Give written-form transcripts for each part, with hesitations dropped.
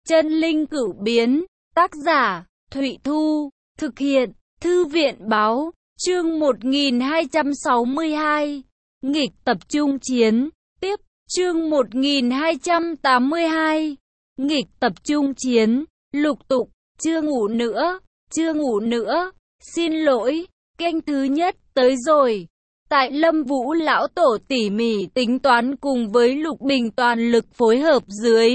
Chân linh cửu biến, tác giả, Thụy Thu, thực hiện, Thư viện báo, chương 1262, nghịch tập trung chiến, tiếp, chương 1282, nghịch tập trung chiến, lục tục, chưa ngủ nữa, xin lỗi, kênh thứ nhất, tới rồi. Tại Lâm Vũ lão tổ tỉ mỉ tính toán cùng với Lục Bình toàn lực phối hợp dưới.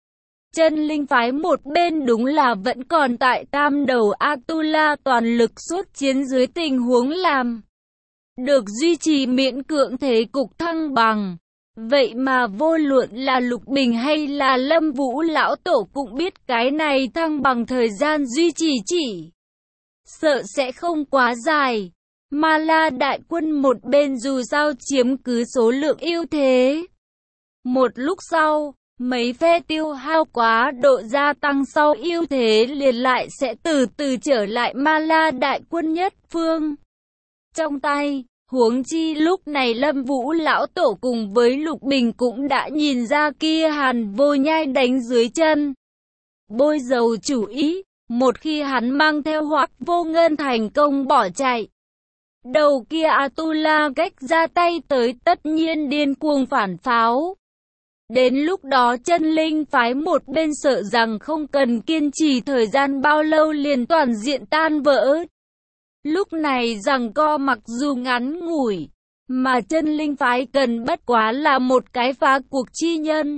Chân linh phái một bên đúng là vẫn còn tại tam đầu Atula toàn lực xuất chiến dưới tình huống làm được duy trì miễn cưỡng thế cục thăng bằng. Vậy mà vô luận là Lục Bình hay là Lâm Vũ lão tổ cũng biết cái này thăng bằng thời gian duy trì chỉ sợ sẽ không quá dài. Ma La đại quân một bên dù sao chiếm cứ số lượng ưu thế. Một lúc sau, mấy phe tiêu hao quá độ gia tăng sau ưu thế liền lại sẽ từ từ trở lại Ma La đại quân nhất phương trong tay. Huống chi lúc này Lâm Vũ lão tổ cùng với Lục Bình cũng đã nhìn ra kia Hàn Vô Nhai đánh dưới chân bôi dầu chủ ý. Một khi hắn mang theo Hoắc Vô Ngân thành công bỏ chạy, đầu kia Atula cách ra tay tới tất nhiên điên cuồng phản pháo. Đến lúc đó chân linh phái một bên sợ rằng không cần kiên trì thời gian bao lâu liền toàn diện tan vỡ. Lúc này giằng co mặc dù ngắn ngủi, mà chân linh phái cần bất quá là một cái phá cuộc chi nhân.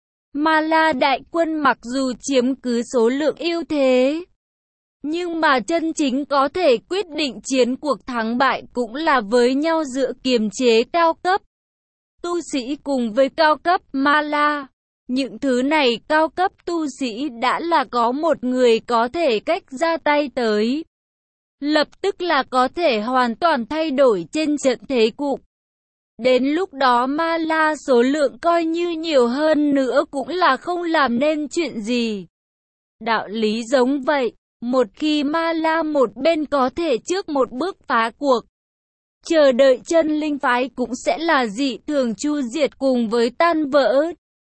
Ma La đại quân mặc dù chiếm cứ số lượng ưu thế, nhưng mà chân chính có thể quyết định chiến cuộc thắng bại cũng là với nhau giữa kiềm chế cao cấp tu sĩ cùng với cao cấp Ma La. Những thứ này cao cấp tu sĩ đã là có một người có thể cách ra tay tới, lập tức là có thể hoàn toàn thay đổi trên trận thế cục. Đến lúc đó Ma La số lượng coi như nhiều hơn nữa cũng là không làm nên chuyện gì. Đạo lý giống vậy, một khi Ma La một bên có thể trước một bước phá cuộc, chờ đợi chân linh phái cũng sẽ là dị thường chu diệt cùng với tan vỡ.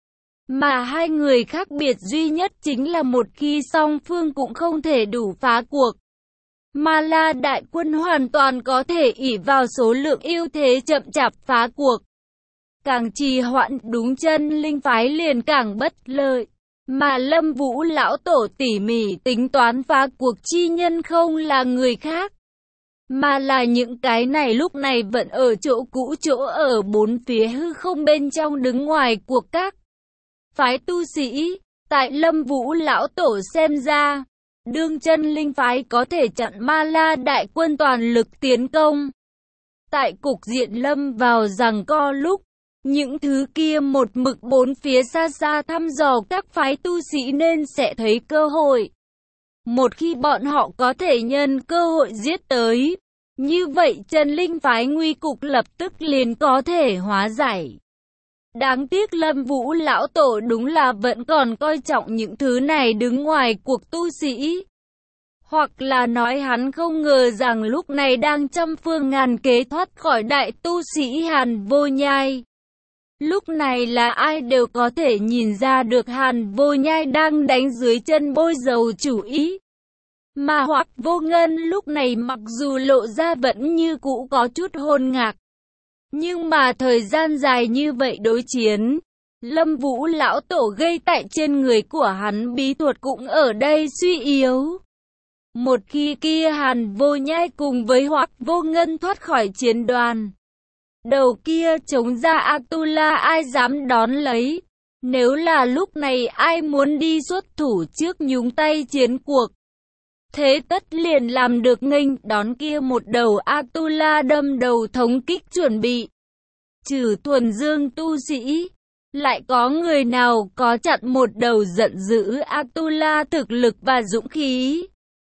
Mà hai người khác biệt duy nhất chính là một khi song phương cũng không thể đủ phá cuộc, Ma La đại quân hoàn toàn có thể ỷ vào số lượng ưu thế chậm chạp phá cuộc. Càng trì hoãn đúng chân linh phái liền càng bất lợi. Mà Lâm Vũ lão tổ tỉ mỉ tính toán phá cuộc chi nhân không là người khác, mà là những cái này lúc này vẫn ở chỗ cũ, chỗ ở bốn phía hư không bên trong đứng ngoài cuộc các phái tu sĩ. Tại Lâm Vũ lão tổ xem ra, đương chân linh phái có thể chặn Ma La đại quân toàn lực tiến công, tại cục diện lâm vào giằng co lúc, những thứ kia một mực bốn phía xa xa thăm dò các phái tu sĩ nên sẽ thấy cơ hội. Một khi bọn họ có thể nhân cơ hội giết tới, như vậy chân linh phái nguy cục lập tức liền có thể hóa giải. Đáng tiếc Lâm Vũ lão tổ đúng là vẫn còn coi trọng những thứ này đứng ngoài cuộc tu sĩ. Hoặc là nói hắn không ngờ rằng lúc này đang trăm phương ngàn kế thoát khỏi đại tu sĩ Hàn Vô Nhai. Lúc này là ai đều có thể nhìn ra được Hàn Vô Nhai đang đánh dưới chân bôi dầu chủ ý. Mà Hoắc Vô Ngân lúc này mặc dù lộ ra vẫn như cũ có chút hôn ngạc, nhưng mà thời gian dài như vậy đối chiến, Lâm Vũ lão tổ gây tại trên người của hắn bí thuật cũng ở đây suy yếu. Một khi kia Hàn Vô Nhai cùng với Hoắc Vô Ngân thoát khỏi chiến đoàn, đầu kia chống ra Atula ai dám đón lấy. Nếu là lúc này ai muốn đi xuất thủ trước nhúng tay chiến cuộc, thế tất liền làm được nghênh đón kia một đầu Atula đâm đầu thống kích chuẩn bị. Trừ thuần dương tu sĩ, lại có người nào có chặn một đầu giận dữ Atula thực lực và dũng khí.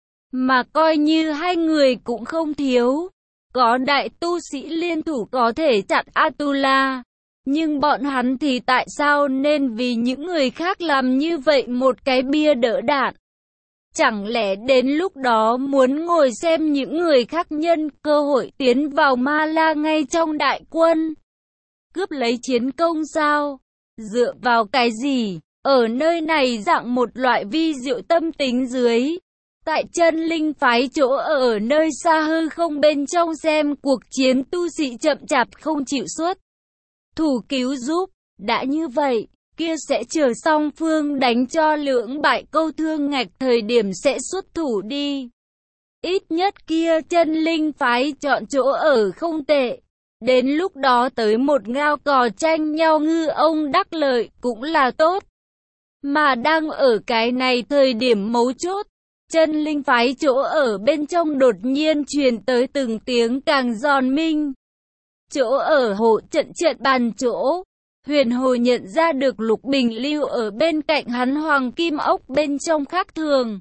Mà coi như hai người cũng không thiếu. Có đại tu sĩ liên thủ có thể chặn Atula, nhưng bọn hắn thì tại sao nên vì những người khác làm như vậy một cái bia đỡ đạn? Chẳng lẽ đến lúc đó muốn ngồi xem những người khác nhân cơ hội tiến vào Ma La ngay trong đại quân, cướp lấy chiến công sao? Dựa vào cái gì? Ở nơi này dạng một loại vi diệu tâm tính dưới. Tại chân linh phái chỗ ở nơi xa hư không bên trong xem cuộc chiến tu sĩ chậm chạp không chịu xuất thủ cứu giúp. Đã như vậy, kia sẽ chờ song phương đánh cho lưỡng bại câu thương ngạch thời điểm sẽ xuất thủ đi. Ít nhất kia chân linh phái chọn chỗ ở không tệ. Đến lúc đó tới một ngao cò tranh nhau ngư ông đắc lợi cũng là tốt. Mà đang ở cái này thời điểm mấu chốt, chân linh phái chỗ ở bên trong đột nhiên truyền tới từng tiếng càng giòn minh. Chỗ ở hộ trận trận bàn chỗ, Huyền Hồ nhận ra được Lục Bình lưu ở bên cạnh hắn hoàng kim ốc bên trong khác thường.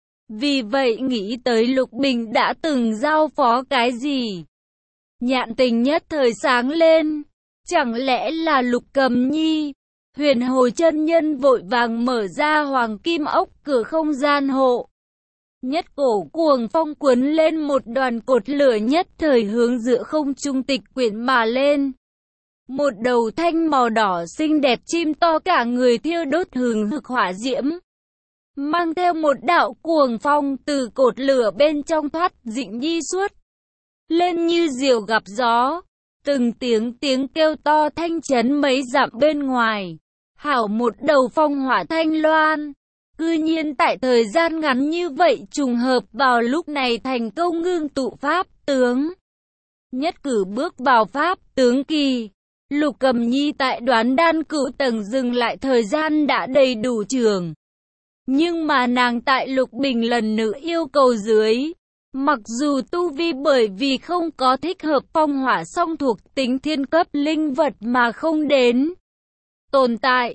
Vì vậy nghĩ tới Lục Bình đã từng giao phó cái gì. Nhạn tình nhất thời sáng lên, chẳng lẽ là Lục Cầm Nhi? Huyền Hồ chân nhân vội vàng mở ra hoàng kim ốc cửa không gian hộ. Nhất cổ cuồng phong cuốn lên một đoàn cột lửa nhất thời hướng giữa không trung tịch quyển mà lên. Một đầu thanh màu đỏ xinh đẹp chim to cả người thiêu đốt hừng hực hỏa diễm. Mang theo một đạo cuồng phong từ cột lửa bên trong thoát dịnh nhi suốt. Lên như diều gặp gió. Từng tiếng kêu to thanh chấn mấy dặm bên ngoài. Hảo một đầu phong hỏa thanh loan. Cư nhiên tại thời gian ngắn như vậy trùng hợp vào lúc này thành công ngưng tụ pháp tướng. Nhất cử bước vào pháp tướng kỳ. Lục Cầm Nhi tại Đoán Đan Cựu tầng dừng lại thời gian đã đầy đủ trường. Nhưng mà nàng tại Lục Bình lần nữa yêu cầu dưới. Mặc dù tu vi bởi vì không có thích hợp phong hỏa song thuộc tính thiên cấp linh vật mà không đến tồn tại.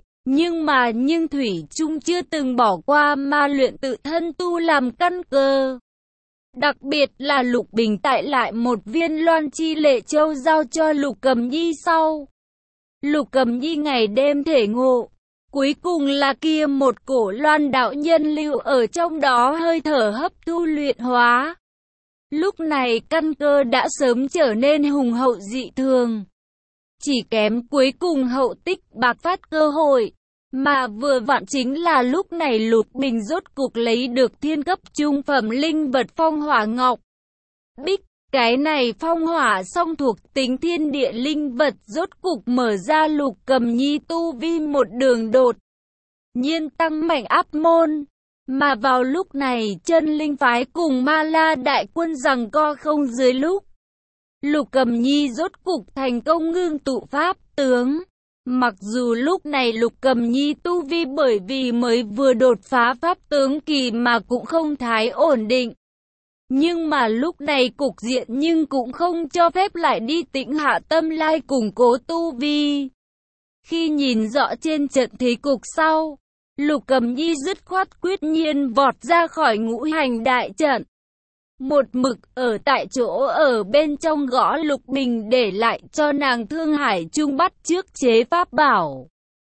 Nhưng Thủy Trung chưa từng bỏ qua ma luyện tự thân tu làm căn cơ. Đặc biệt là Lục Bình tại lại một viên Loan Chi Lệ Châu giao cho Lục Cầm Nhi sau. Lục Cầm Nhi ngày đêm thể ngộ. Cuối cùng là kia một cổ loan đạo nhân lưu ở trong đó hơi thở hấp thu luyện hóa. Lúc này căn cơ đã sớm trở nên hùng hậu dị thường. Chỉ kém cuối cùng hậu tích bạc phát cơ hội. Mà vừa vặn chính là lúc này Lục Bình rốt cục lấy được thiên cấp trung phẩm linh vật phong hỏa ngọc bích. Cái này phong hỏa song thuộc tính thiên địa linh vật rốt cục mở ra Lục Cầm Nhi tu vi một đường đột nhiên tăng mạnh áp môn. Mà vào lúc này chân linh phái cùng Ma La đại quân giằng co không dưới lúc. Lục Cầm Nhi rốt cục thành công ngưng tụ pháp tướng. Mặc dù lúc này Lục Cầm Nhi tu vi bởi vì mới vừa đột phá pháp tướng kỳ mà cũng không thái ổn định. Nhưng mà lúc này cục diện nhưng cũng không cho phép lại đi tĩnh hạ tâm lai củng cố tu vi. Khi nhìn rõ trên trận thế cục sau, Lục Cầm Nhi dứt khoát quyết nhiên vọt ra khỏi ngũ hành đại trận. Một mực ở tại chỗ ở bên trong gõ Lục Bình để lại cho nàng Thương Hải Trung bắt trước chế pháp bảo.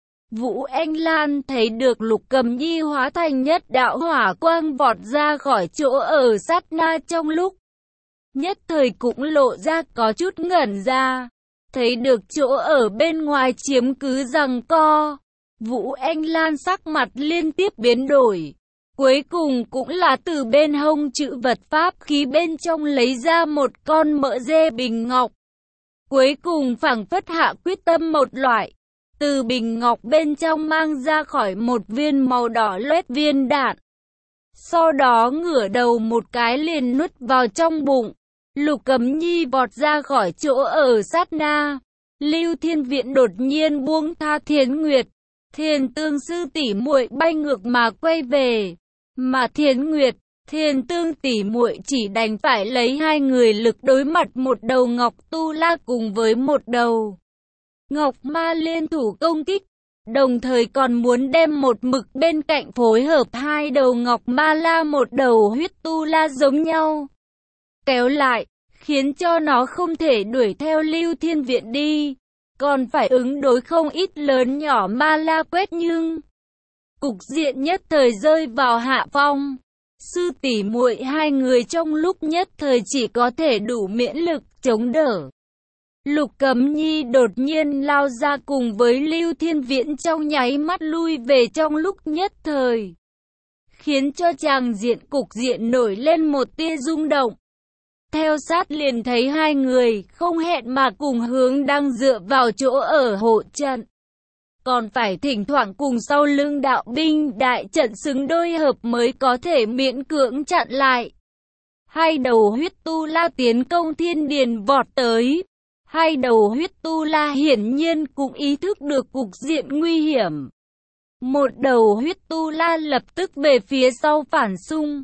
Vũ Anh Lan thấy được Lục Cầm Nhi hóa thành nhất đạo hỏa quang vọt ra khỏi chỗ ở sát na trong lúc. Nhất thời cũng lộ ra có chút ngẩn ra. Thấy được chỗ ở bên ngoài chiếm cứ giằng co. Vũ Anh Lan sắc mặt liên tiếp biến đổi. Cuối cùng cũng là từ bên hông chữ vật pháp khí bên trong lấy ra một con mỡ dê bình ngọc. Cuối cùng phảng phất hạ quyết tâm một loại. Từ bình ngọc bên trong mang ra khỏi một viên màu đỏ loét viên đạn. Sau đó ngửa đầu một cái liền nuốt vào trong bụng. Lục Cầm Nhi vọt ra khỏi chỗ ở sát na. Lưu Thiên Viện đột nhiên buông tha Thiến Nguyệt. Thiền Tương sư tỷ muội bay ngược mà quay về. Mà Thiến Nguyệt, Thiền Tương tỷ muội chỉ đành phải lấy hai người lực đối mặt một đầu Ngọc Tu La cùng với một đầu Ngọc Ma liên thủ công kích. Đồng thời còn muốn đem một mực bên cạnh phối hợp hai đầu Ngọc Ma La một đầu huyết Tu La giống nhau kéo lại, khiến cho nó không thể đuổi theo Lưu Thiên Viện đi. Còn phải ứng đối không ít lớn nhỏ Ma La quét nhưng cục diện nhất thời rơi vào hạ phong. Sư tỷ muội hai người trong lúc nhất thời chỉ có thể đủ miễn lực chống đỡ. Lục Cẩm Nhi đột nhiên lao ra cùng với Lưu Thiên Viễn trong nháy mắt lui về trong lúc nhất thời, khiến cho tràng diện cục diện nổi lên một tia rung động. Theo sát liền thấy hai người không hẹn mà cùng hướng đang dựa vào chỗ ở hộ trận, còn phải thỉnh thoảng cùng sau lưng đạo binh đại trận xứng đôi hợp mới có thể miễn cưỡng chặn lại. Hai đầu huyết tu la tiến công thiên điền vọt tới. Hai đầu huyết tu la hiển nhiên cũng ý thức được cục diện nguy hiểm. Một đầu huyết tu la lập tức về phía sau phản xung,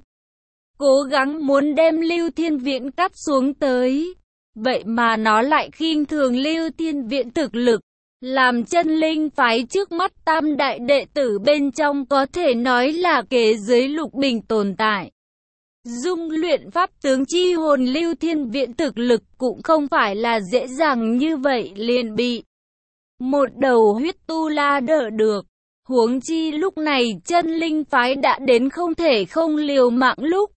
cố gắng muốn đem Lưu Thiên Viễn cắt xuống tới. Vậy mà nó lại khinh thường Lưu Thiên Viễn thực lực, làm chân linh phái trước mắt tam đại đệ tử bên trong có thể nói là kế dưới lục bình tồn tại. Dung luyện pháp tướng chi hồn Lưu Thiên Viễn thực lực cũng không phải là dễ dàng như vậy liền bị một đầu huyết tu la đỡ được. Huống chi lúc này chân linh phái đã đến không thể không liều mạng lúc.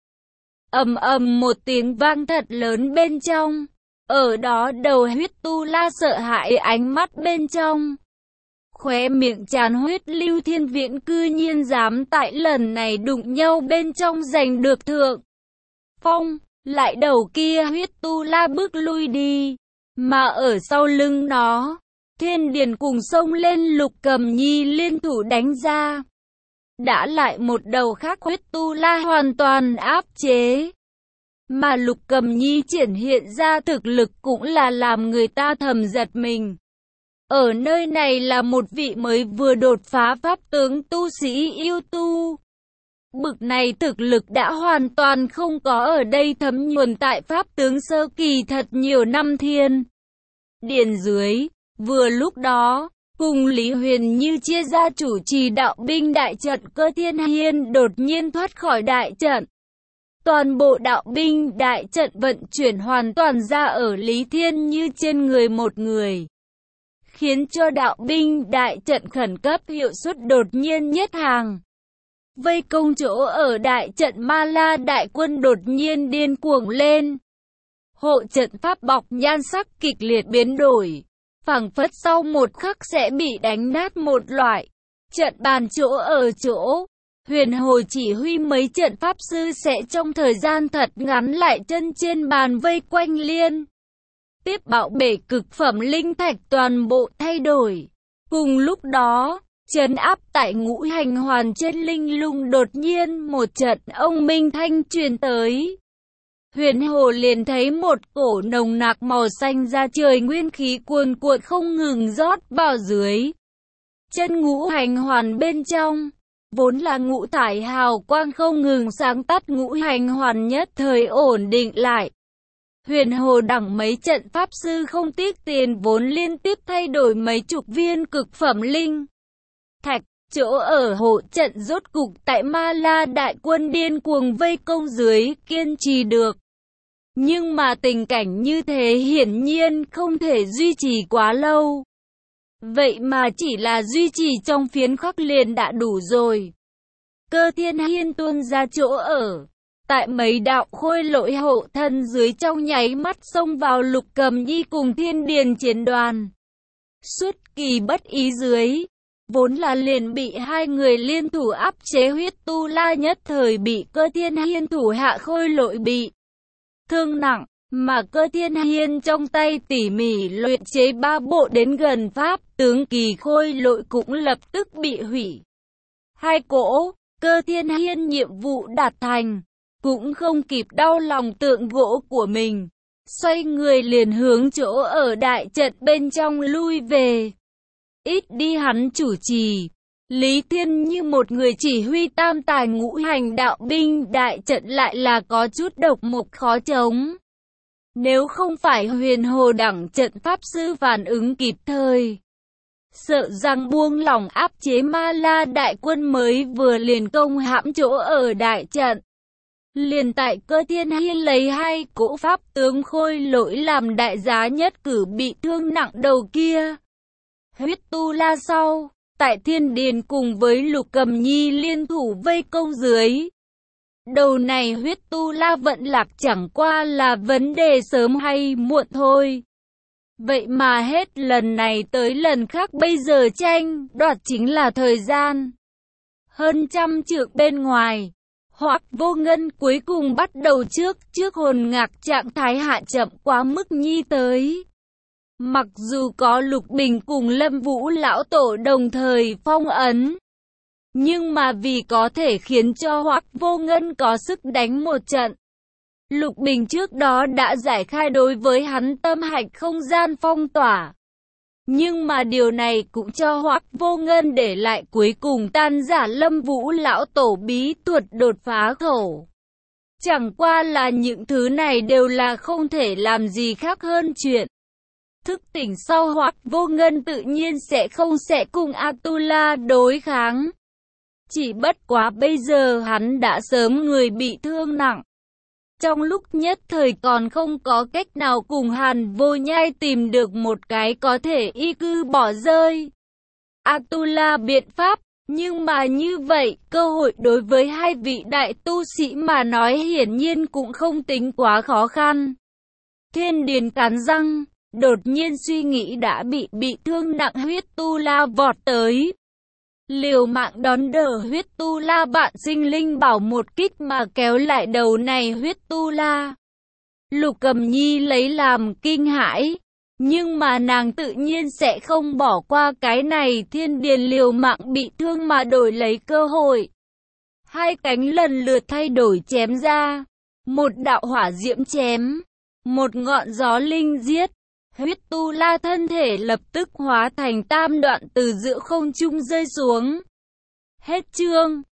Ầm ầm một tiếng vang thật lớn bên trong. Ở đó đầu huyết tu la sợ hãi ánh mắt bên trong. Khóe miệng tràn huyết Lưu Thiên Viễn cư nhiên dám tại lần này đụng nhau bên trong giành được thượng phong, lại đầu kia huyết tu la bước lui đi, mà ở sau lưng nó, Thiên Điền cùng xông lên Lục Cẩm Nhi liên thủ đánh ra. Đã lại một đầu khác huyết tu la hoàn toàn áp chế. Mà Lục Cẩm Nhi triển hiện ra thực lực cũng là làm người ta thầm giật mình. Ở nơi này là một vị mới vừa đột phá pháp tướng tu sĩ yêu tu. Bực này thực lực đã hoàn toàn không có ở đây thấm nhuần tại pháp tướng sơ kỳ thật nhiều năm thiên điền dưới. Vừa lúc đó, cùng Lý Huyền Như chia ra chủ trì đạo binh đại trận Cơ Thiên Hiên đột nhiên thoát khỏi đại trận. Toàn bộ đạo binh đại trận vận chuyển hoàn toàn ra ở Lý Thiên Như trên người một người, khiến cho đạo binh đại trận khẩn cấp hiệu suất đột nhiên nhất hàng. Vây công chỗ ở đại trận Ma La đại quân đột nhiên điên cuồng lên. Hộ trận pháp bọc nhan sắc kịch liệt biến đổi, phảng phất sau một khắc sẽ bị đánh nát một loại. Trận bàn chỗ ở chỗ, Huyền Hồ chỉ huy mấy trận pháp sư sẽ trong thời gian thật ngắn lại chân trên bàn vây quanh liên tiếp bạo bể cực phẩm linh thạch toàn bộ thay đổi. Cùng lúc đó, trấn áp tại ngũ hành hoàn trên linh lung đột nhiên một trận ông minh thanh truyền tới. Huyền Hồ liền thấy một cổ nồng nặc màu xanh ra trời nguyên khí cuồn cuộn không ngừng rót vào dưới chân ngũ hành hoàn bên trong. Vốn là ngũ thải hào quang không ngừng sáng tắt ngũ hành hoàn nhất thời ổn định lại. Huyền Hồ đẳng mấy trận pháp sư không tiếc tiền vốn liên tiếp thay đổi mấy chục viên cực phẩm linh thạch. Chỗ ở hộ trận rốt cục tại Ma La đại quân điên cuồng vây công dưới kiên trì được. Nhưng mà tình cảnh như thế hiển nhiên không thể duy trì quá lâu. Vậy mà chỉ là duy trì trong phiến khắc liền đã đủ rồi. Cơ Thiên Hiên tuôn ra chỗ ở. Tại mấy đạo khôi lỗi hộ thân dưới trong nháy mắt xông vào Lục Cẩm Nhi cùng Thiên Điền chiến đoàn. Xuất kỳ bất ý dưới, vốn là liền bị hai người liên thủ áp chế huyết tu la nhất thời bị Cơ Thiên Hiên thủ hạ khôi lỗi bị thương nặng, mà Cơ Thiên Hiên trong tay tỉ mỉ luyện chế 3 bộ đến gần pháp tướng kỳ khôi lỗi cũng lập tức bị hủy. Hai cỗ, Cơ Thiên Hiên nhiệm vụ đạt thành, cũng không kịp đau lòng tượng gỗ của mình, xoay người liền hướng chỗ ở đại trận bên trong lui về. Ít đi hắn chủ trì, Lý Thiên như một người chỉ huy tam tài ngũ hành đạo binh đại trận lại là có chút độc mộc khó chống. Nếu không phải Huyền Hồ đẳng trận pháp sư phản ứng kịp thời, sợ rằng buông lỏng áp chế Ma La đại quân mới vừa liền công hãm chỗ ở đại trận. Liền tại Cơ Thiên Hiên lấy hai cỗ pháp tướng khôi lỗi làm đại giá nhất cử bị thương nặng đầu kia. Huyết tu la sau, tại Thiên Điền cùng với Lục Cẩm Nhi liên thủ vây công dưới. Đầu này huyết tu la vận lạc chẳng qua là vấn đề sớm hay muộn thôi. Vậy mà hết lần này tới lần khác bây giờ tranh đoạt chính là thời gian. Hơn trăm trượng bên ngoài, Hoắc Vô Ngân cuối cùng bắt đầu trước hồn ngạc trạng thái hạ chậm quá mức nhi tới. Mặc dù có Lục Bình cùng Lâm Vũ lão tổ đồng thời phong ấn, nhưng mà vì có thể khiến cho Hoắc Vô Ngân có sức đánh một trận, Lục Bình trước đó đã giải khai đối với hắn tâm hạch không gian phong tỏa. Nhưng mà điều này cũng cho Hoắc Vô Ngân để lại cuối cùng tan giả Lâm Vũ lão tổ bí thuật đột phá khẩu. Chẳng qua là những thứ này đều là không thể làm gì khác hơn chuyện thức tỉnh sau Hoắc Vô Ngân tự nhiên sẽ không cùng Atula đối kháng. Chỉ bất quá bây giờ hắn đã sớm người bị thương nặng. Trong lúc nhất thời còn không có cách nào cùng Hàn Vô Nhai tìm được một cái có thể y cư bỏ rơi Atula biện pháp, nhưng mà như vậy, cơ hội đối với hai vị đại tu sĩ mà nói hiển nhiên cũng không tính quá khó khăn. Thiên Điền cắn răng, đột nhiên suy nghĩ đã bị thương nặng huyết tu la vọt tới. Liều mạng đón đỡ huyết tu la bạn sinh linh bảo một kích mà kéo lại đầu này huyết tu la. Lục Cầm Nhi lấy làm kinh hãi, nhưng mà nàng tự nhiên sẽ không bỏ qua cái này. Thiên Điền liều mạng bị thương mà đổi lấy cơ hội. Hai cánh lần lượt thay đổi chém ra, một đạo hỏa diễm chém, một ngọn gió linh giết. Huyết tu la thân thể lập tức hóa thành tam đoạn từ giữa không trung rơi xuống. Hết chương.